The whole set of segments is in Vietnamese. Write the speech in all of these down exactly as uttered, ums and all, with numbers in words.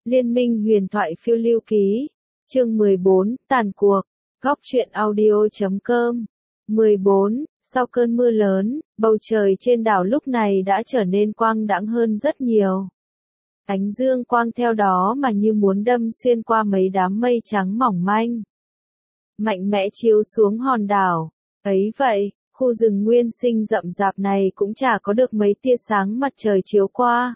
Liên minh huyền thoại phiêu lưu ký. Chương mười bốn, tàn cuộc. Góc truyện audio chấm com. mười bốn, sau cơn mưa lớn, bầu trời trên đảo lúc này đã trở nên quang đãng hơn rất nhiều. Ánh dương quang theo đó mà như muốn đâm xuyên qua mấy đám mây trắng mỏng manh. Mạnh mẽ chiếu xuống hòn đảo. Ấy vậy, khu rừng nguyên sinh rậm rạp này cũng chả có được mấy tia sáng mặt trời chiếu qua.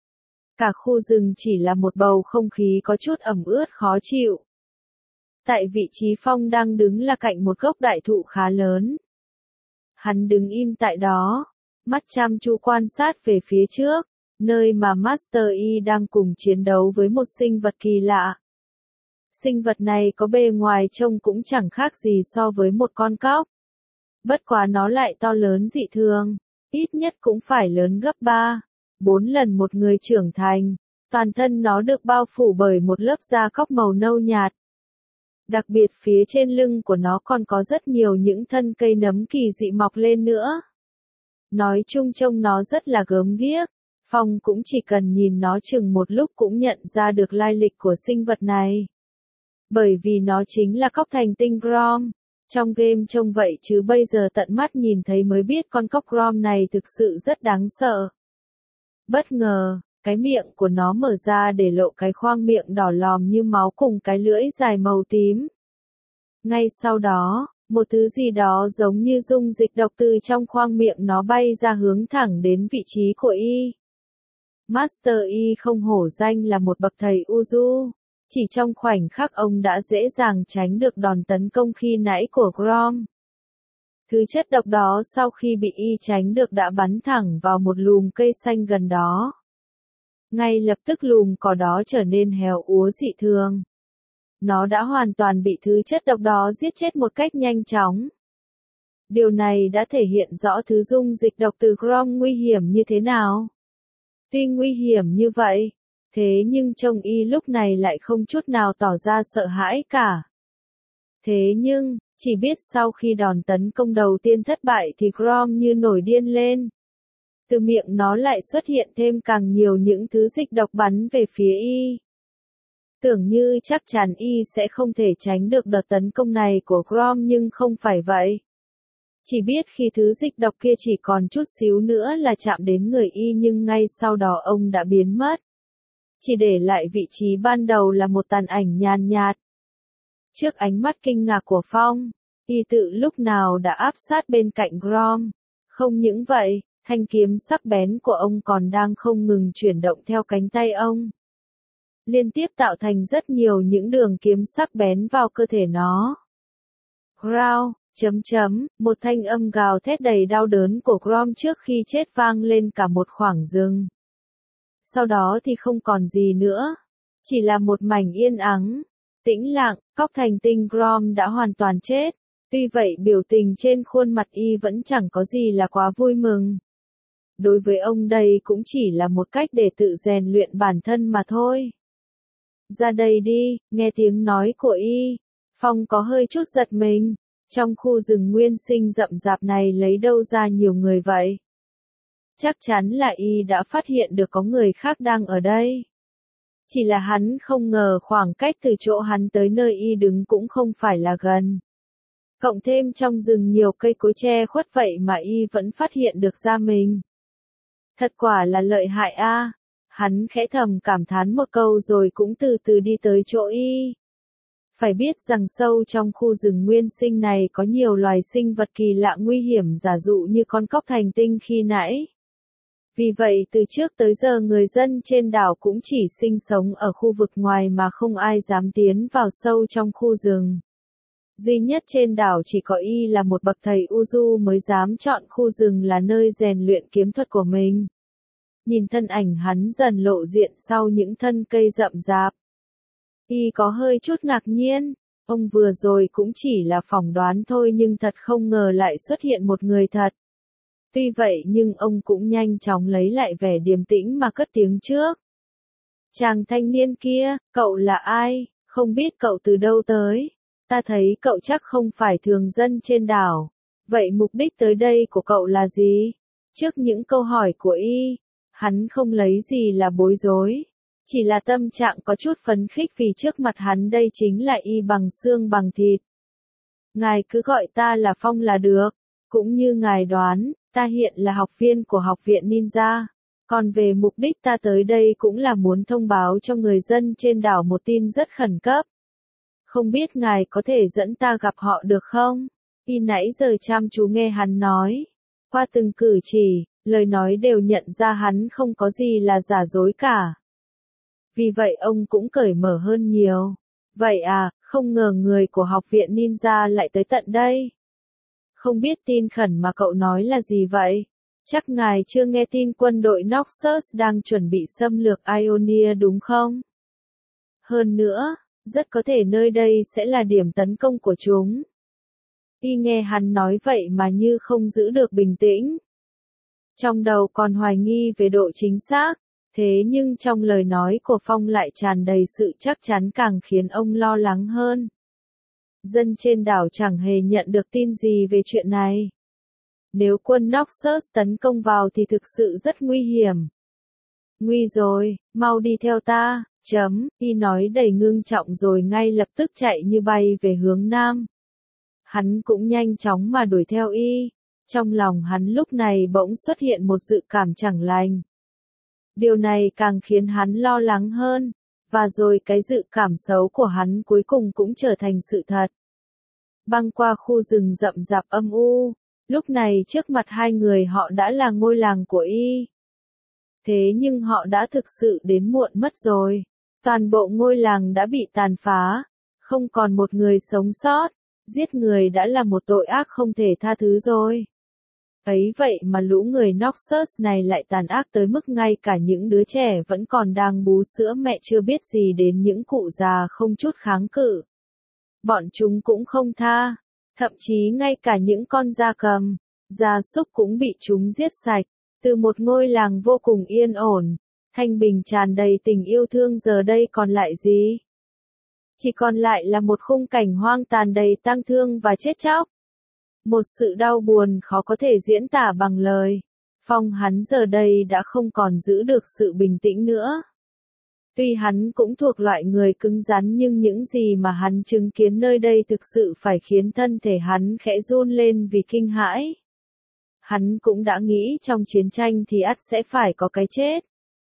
Cả khu rừng chỉ là một bầu không khí có chút ẩm ướt khó chịu. Tại vị trí Phong đang đứng là cạnh một gốc đại thụ khá lớn. Hắn đứng im tại đó, mắt chăm chú quan sát về phía trước, nơi mà Master Yi đang cùng chiến đấu với một sinh vật kỳ lạ. Sinh vật này có bề ngoài trông cũng chẳng khác gì so với một con cóc. Bất quá nó lại to lớn dị thường, ít nhất cũng phải lớn gấp ba, bốn lần một người trưởng thành. Toàn thân nó được bao phủ bởi một lớp da cóc màu nâu nhạt. Đặc biệt phía trên lưng của nó còn có rất nhiều những thân cây nấm kỳ dị mọc lên nữa. Nói chung trông nó rất là gớm ghiếc. Phong cũng chỉ cần nhìn nó chừng một lúc cũng nhận ra được lai lịch của sinh vật này. Bởi vì nó chính là cóc thành tinh Grom. Trong game trông vậy chứ bây giờ tận mắt nhìn thấy mới biết con cóc Grom này thực sự rất đáng sợ. Bất ngờ, cái miệng của nó mở ra để lộ cái khoang miệng đỏ lòm như máu cùng cái lưỡi dài màu tím. Ngay sau đó, một thứ gì đó giống như dung dịch độc từ trong khoang miệng nó bay ra hướng thẳng đến vị trí của Y. Master Yi không hổ danh là một bậc thầy Uju. Chỉ trong khoảnh khắc ông đã dễ dàng tránh được đòn tấn công khi nãy của Grom. Thứ chất độc đó sau khi bị Y tránh được đã bắn thẳng vào một lùm cây xanh gần đó. Ngay lập tức lùm cỏ đó trở nên héo úa dị thường. Nó đã hoàn toàn bị thứ chất độc đó giết chết một cách nhanh chóng. Điều này đã thể hiện rõ thứ dung dịch độc từ Grom nguy hiểm như thế nào. Tuy nguy hiểm như vậy, thế nhưng trông Y lúc này lại không chút nào tỏ ra sợ hãi cả. Thế nhưng, chỉ biết sau khi đòn tấn công đầu tiên thất bại thì Grom như nổi điên lên. Từ miệng nó lại xuất hiện thêm càng nhiều những thứ dịch độc bắn về phía Y. Tưởng như chắc chắn Y sẽ không thể tránh được đợt tấn công này của Grom nhưng không phải vậy. Chỉ biết khi thứ dịch độc kia chỉ còn chút xíu nữa là chạm đến người Y nhưng ngay sau đó ông đã biến mất. Chỉ để lại vị trí ban đầu là một tàn ảnh nhàn nhạt. Trước ánh mắt kinh ngạc của Phong, Y tự lúc nào đã áp sát bên cạnh Grom. Không những vậy, thanh kiếm sắc bén của ông còn đang không ngừng chuyển động theo cánh tay ông. Liên tiếp tạo thành rất nhiều những đường kiếm sắc bén vào cơ thể nó. Growl, chấm chấm, một thanh âm gào thét đầy đau đớn của Grom trước khi chết vang lên cả một khoảng rừng. Sau đó thì không còn gì nữa. Chỉ là một mảnh yên ắng, tĩnh lặng, cóc thành tinh Grom đã hoàn toàn chết. Tuy vậy biểu tình trên khuôn mặt Y vẫn chẳng có gì là quá vui mừng. Đối với ông đây cũng chỉ là một cách để tự rèn luyện bản thân mà thôi. Ra đây đi, nghe tiếng nói của Y. Phong có hơi chút giật mình. Trong khu rừng nguyên sinh rậm rạp này lấy đâu ra nhiều người vậy? Chắc chắn là Y đã phát hiện được có người khác đang ở đây. Chỉ là hắn không ngờ khoảng cách từ chỗ hắn tới nơi Y đứng cũng không phải là gần. Cộng thêm trong rừng nhiều cây cối che khuất vậy mà Y vẫn phát hiện được ra mình. Thật quả là lợi hại a. À. Hắn khẽ thầm cảm thán một câu rồi cũng từ từ đi tới chỗ Y. Phải biết rằng sâu trong khu rừng nguyên sinh này có nhiều loài sinh vật kỳ lạ nguy hiểm giả dụ như con cóc thành tinh khi nãy. Vì vậy từ trước tới giờ người dân trên đảo cũng chỉ sinh sống ở khu vực ngoài mà không ai dám tiến vào sâu trong khu rừng. Duy nhất trên đảo chỉ có Y là một bậc thầy Uju mới dám chọn khu rừng là nơi rèn luyện kiếm thuật của mình. Nhìn thân ảnh hắn dần lộ diện sau những thân cây rậm rạp. Y có hơi chút ngạc nhiên, ông vừa rồi cũng chỉ là phỏng đoán thôi nhưng thật không ngờ lại xuất hiện một người thật. Tuy vậy nhưng ông cũng nhanh chóng lấy lại vẻ điềm tĩnh mà cất tiếng trước. Chàng thanh niên kia, cậu là ai, không biết cậu từ đâu tới, ta thấy cậu chắc không phải thường dân trên đảo. Vậy mục đích tới đây của cậu là gì? Trước những câu hỏi của Y, hắn không lấy gì là bối rối. Chỉ là tâm trạng có chút phấn khích vì trước mặt hắn đây chính là y bằng xương bằng thịt. Ngài cứ gọi ta là Phong là được, cũng như ngài đoán, ta hiện là học viên của học viện Ninja. Còn về mục đích ta tới đây cũng là muốn thông báo cho người dân trên đảo một tin rất khẩn cấp. Không biết ngài có thể dẫn ta gặp họ được không? Y nãy giờ chăm chú nghe hắn nói. Qua từng cử chỉ, lời nói đều nhận ra hắn không có gì là giả dối cả. Vì vậy ông cũng cởi mở hơn nhiều. Vậy à, không ngờ người của học viện Ninja lại tới tận đây. Không biết tin khẩn mà cậu nói là gì vậy? Chắc ngài chưa nghe tin quân đội Noxus đang chuẩn bị xâm lược Ionia đúng không? Hơn nữa, rất có thể nơi đây sẽ là điểm tấn công của chúng. Y nghe hắn nói vậy mà như không giữ được bình tĩnh. Trong đầu còn hoài nghi về độ chính xác, thế nhưng trong lời nói của Phong lại tràn đầy sự chắc chắn càng khiến ông lo lắng hơn. Dân trên đảo chẳng hề nhận được tin gì về chuyện này. Nếu quân Noxus tấn công vào thì thực sự rất nguy hiểm. Nguy rồi, mau đi theo ta, chấm, y nói đầy ngưng trọng rồi ngay lập tức chạy như bay về hướng nam. Hắn cũng nhanh chóng mà đuổi theo y. Trong lòng hắn lúc này bỗng xuất hiện một dự cảm chẳng lành. Điều này càng khiến hắn lo lắng hơn, và rồi cái dự cảm xấu của hắn cuối cùng cũng trở thành sự thật. Băng qua khu rừng rậm rạp âm u, lúc này trước mặt hai người họ đã là ngôi làng của y. Thế nhưng họ đã thực sự đến muộn mất rồi. Toàn bộ ngôi làng đã bị tàn phá, không còn một người sống sót. Giết người đã là một tội ác không thể tha thứ rồi. Ấy vậy mà lũ người Noxus này lại tàn ác tới mức ngay cả những đứa trẻ vẫn còn đang bú sữa mẹ chưa biết gì đến những cụ già không chút kháng cự. Bọn chúng cũng không tha, thậm chí ngay cả những con gia cầm, gia súc cũng bị chúng giết sạch. Từ một ngôi làng vô cùng yên ổn, thanh bình tràn đầy tình yêu thương giờ đây còn lại gì? Chỉ còn lại là một khung cảnh hoang tàn đầy tang thương và chết chóc. Một sự đau buồn khó có thể diễn tả bằng lời. Phong hắn giờ đây đã không còn giữ được sự bình tĩnh nữa. Tuy hắn cũng thuộc loại người cứng rắn nhưng những gì mà hắn chứng kiến nơi đây thực sự phải khiến thân thể hắn khẽ run lên vì kinh hãi. Hắn cũng đã nghĩ trong chiến tranh thì ắt sẽ phải có cái chết.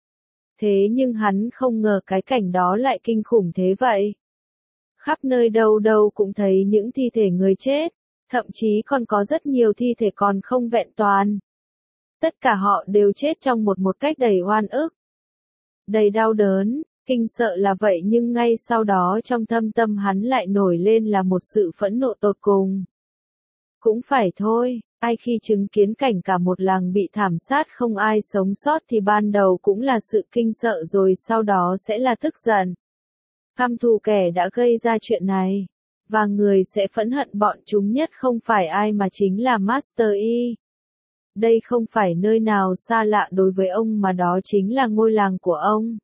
Thế nhưng hắn không ngờ cái cảnh đó lại kinh khủng thế vậy. Khắp nơi đâu đâu cũng thấy những thi thể người chết, thậm chí còn có rất nhiều thi thể còn không vẹn toàn. Tất cả họ đều chết trong một một cách đầy oan ức. Đầy đau đớn, kinh sợ là vậy nhưng ngay sau đó trong thâm tâm hắn lại nổi lên là một sự phẫn nộ tột cùng. Cũng phải thôi, ai khi chứng kiến cảnh cả một làng bị thảm sát không ai sống sót thì ban đầu cũng là sự kinh sợ rồi sau đó sẽ là tức giận. Căm thù kẻ đã gây ra chuyện này. Và người sẽ phẫn hận bọn chúng nhất không phải ai mà chính là Master Yi. Đây không phải nơi nào xa lạ đối với ông mà đó chính là ngôi làng của ông.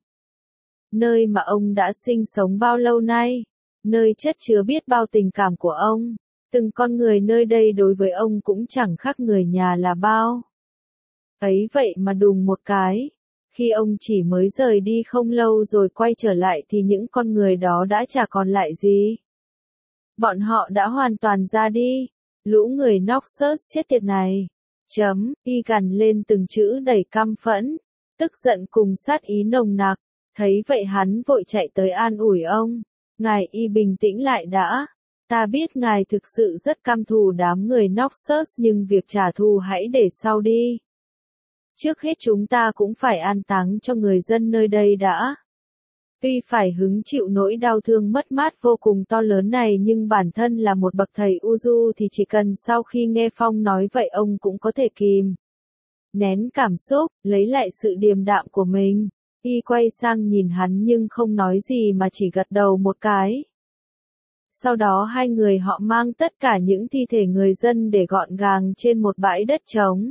Nơi mà ông đã sinh sống bao lâu nay. Nơi chất chứa biết bao tình cảm của ông. Từng con người nơi đây đối với ông cũng chẳng khác người nhà là bao. Ấy vậy mà đùng một cái. Khi ông chỉ mới rời đi không lâu rồi quay trở lại thì những con người đó đã chả còn lại gì. Bọn họ đã hoàn toàn ra đi. Lũ người Noxus chết tiệt này. Chấm, y gằn lên từng chữ đầy căm phẫn. Tức giận cùng sát ý nồng nặc. Thấy vậy hắn vội chạy tới an ủi ông. Ngài y bình tĩnh lại đã. Ta biết ngài thực sự rất căm thù đám người Noxus nhưng việc trả thù hãy để sau đi. Trước hết chúng ta cũng phải an táng cho người dân nơi đây đã. Tuy phải hứng chịu nỗi đau thương mất mát vô cùng to lớn này nhưng bản thân là một bậc thầy Uju thì chỉ cần sau khi nghe Phong nói vậy ông cũng có thể kìm nén cảm xúc, lấy lại sự điềm đạm của mình. Y quay sang nhìn hắn nhưng không nói gì mà chỉ gật đầu một cái. Sau đó hai người họ mang tất cả những thi thể người dân để gọn gàng trên một bãi đất trống.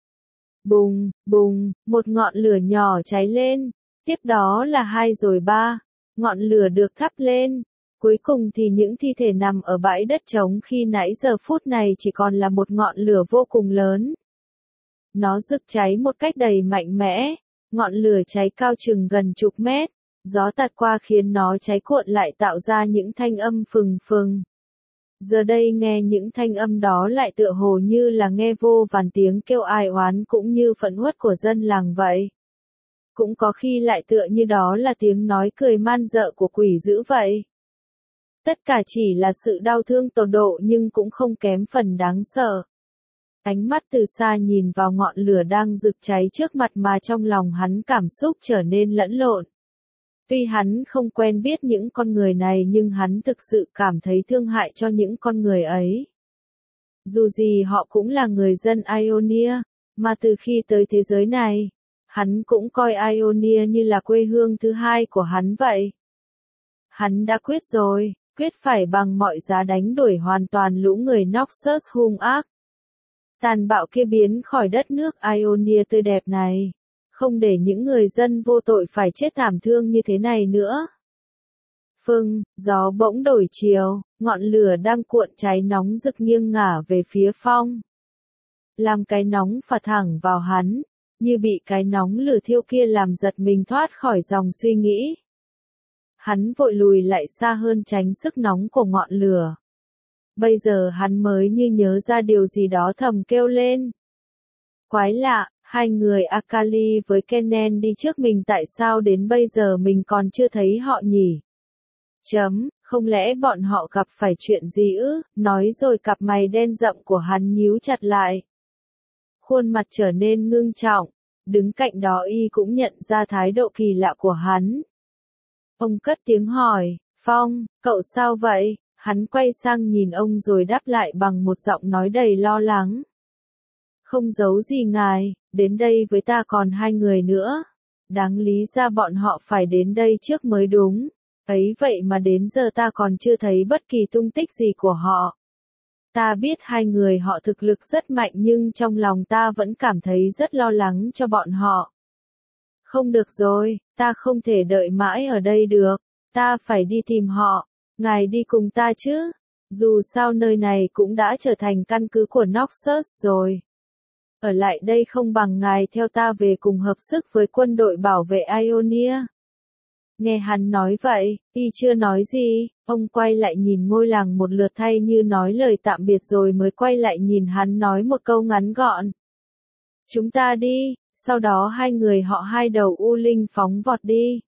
Bùng, bùng, một ngọn lửa nhỏ cháy lên. Tiếp đó là hai rồi ba, ngọn lửa được thắp lên. Cuối cùng thì những thi thể nằm ở bãi đất trống khi nãy giờ phút này chỉ còn là một ngọn lửa vô cùng lớn. Nó rực cháy một cách đầy mạnh mẽ, ngọn lửa cháy cao chừng gần chục mét, Gió tạt qua khiến nó cháy cuộn lại tạo ra những thanh âm phừng phừng. Giờ đây nghe những thanh âm đó lại tựa hồ như là nghe vô vàn tiếng kêu ai oán cũng như phẫn uất của dân làng vậy. Cũng có khi lại tựa như đó là tiếng nói cười man dợ của quỷ dữ vậy. Tất cả chỉ là sự đau thương tột độ nhưng cũng không kém phần đáng sợ. Ánh mắt từ xa nhìn vào ngọn lửa đang rực cháy trước mặt mà trong lòng hắn cảm xúc trở nên lẫn lộn. Tuy hắn không quen biết những con người này nhưng hắn thực sự cảm thấy thương hại cho những con người ấy. Dù gì họ cũng là người dân Ionia, mà từ khi tới thế giới này, hắn cũng coi Ionia như là quê hương thứ hai của hắn vậy. Hắn đã quyết rồi, quyết phải bằng mọi giá đánh đuổi hoàn toàn lũ người Noxus hung ác. Tàn bạo kia biến khỏi đất nước Ionia tươi đẹp này. Không để những người dân vô tội phải chết thảm thương như thế này nữa. Phừng, gió bỗng đổi chiều, ngọn lửa đang cuộn cháy nóng rực nghiêng ngả về phía Phong. Làm cái nóng phả thẳng vào hắn, như bị cái nóng lửa thiêu kia làm giật mình thoát khỏi dòng suy nghĩ. Hắn vội lùi lại xa hơn tránh sức nóng của ngọn lửa. Bây giờ hắn mới như nhớ ra điều gì đó thầm kêu lên. Quái lạ. Hai người Akali với Kennen đi trước mình tại sao đến bây giờ mình còn chưa thấy họ nhỉ? Chấm, không lẽ bọn họ gặp phải chuyện gì ư? Nói rồi cặp mày đen rậm của hắn nhíu chặt lại. Khuôn mặt trở nên ngưng trọng, đứng cạnh đó y cũng nhận ra thái độ kỳ lạ của hắn. Ông cất tiếng hỏi, Phong, cậu sao vậy? Hắn quay sang nhìn ông rồi đáp lại bằng một giọng nói đầy lo lắng. Không giấu gì ngài, đến đây với ta còn hai người nữa. Đáng lý ra bọn họ phải đến đây trước mới đúng. Ấy vậy mà đến giờ ta còn chưa thấy bất kỳ tung tích gì của họ. Ta biết hai người họ thực lực rất mạnh nhưng trong lòng ta vẫn cảm thấy rất lo lắng cho bọn họ. Không được rồi, ta không thể đợi mãi ở đây được. Ta phải đi tìm họ. Ngài đi cùng ta chứ. Dù sao nơi này cũng đã trở thành căn cứ của Noxus rồi. Ở lại đây không bằng ngài theo ta về cùng hợp sức với quân đội bảo vệ Ionia. Nghe hắn nói vậy, y chưa nói gì, ông quay lại nhìn ngôi làng một lượt thay như nói lời tạm biệt rồi mới quay lại nhìn hắn nói một câu ngắn gọn. Chúng ta đi, sau đó hai người họ hai đầu u linh phóng vọt đi.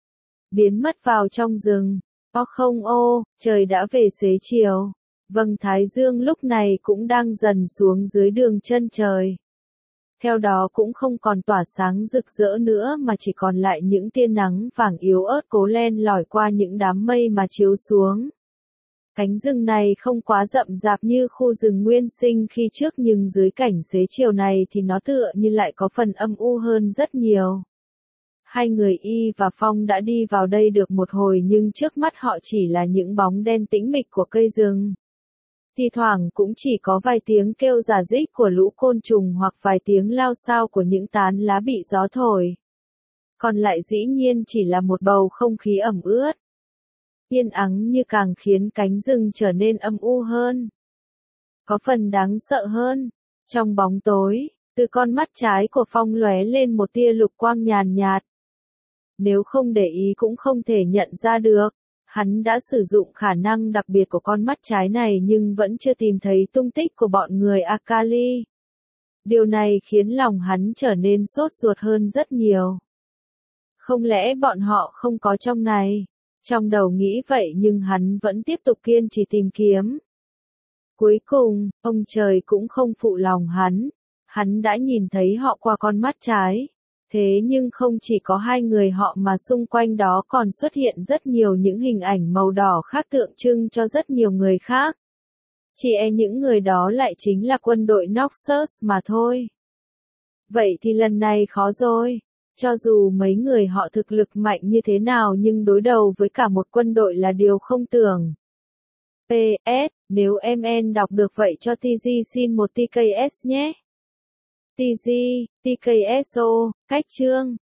Biến mất vào trong rừng, o không ô, trời đã về xế chiều. Vầng thái dương lúc này cũng đang dần xuống dưới đường chân trời. Theo đó cũng không còn tỏa sáng rực rỡ nữa mà chỉ còn lại những tia nắng vàng yếu ớt cố len lỏi qua những đám mây mà chiếu xuống. Cánh rừng này không quá rậm rạp như khu rừng nguyên sinh khi trước nhưng dưới cảnh xế chiều này thì nó tựa như lại có phần âm u hơn rất nhiều. Hai người Y và Phong đã đi vào đây được một hồi nhưng trước mắt họ chỉ là những bóng đen tĩnh mịch của cây rừng. Thì thoảng cũng chỉ có vài tiếng kêu rả rích của lũ côn trùng hoặc vài tiếng lao xao của những tán lá bị gió thổi. Còn lại dĩ nhiên chỉ là một bầu không khí ẩm ướt. Yên ắng như càng khiến cánh rừng trở nên âm u hơn. Có phần đáng sợ hơn. Trong bóng tối, từ con mắt trái của Phong lóe lên một tia lục quang nhàn nhạt. Nếu không để ý cũng không thể nhận ra được. Hắn đã sử dụng khả năng đặc biệt của con mắt trái này nhưng vẫn chưa tìm thấy tung tích của bọn người Akali. Điều này khiến lòng hắn trở nên sốt ruột hơn rất nhiều. Không lẽ bọn họ không có trong này? Trong đầu nghĩ vậy nhưng hắn vẫn tiếp tục kiên trì tìm kiếm. Cuối cùng, ông trời cũng không phụ lòng hắn. Hắn đã nhìn thấy họ qua con mắt trái. Thế nhưng không chỉ có hai người họ mà xung quanh đó còn xuất hiện rất nhiều những hình ảnh màu đỏ khác tượng trưng cho rất nhiều người khác. Chỉ e những người đó lại chính là quân đội Noxus mà thôi. Vậy thì lần này khó rồi. Cho dù mấy người họ thực lực mạnh như thế nào nhưng đối đầu với cả một quân đội là điều không tưởng. pê ét, nếu em en đọc được vậy cho tê giê xin một tê ca ét nhé. tê giê, tê ca ét o, cách chương.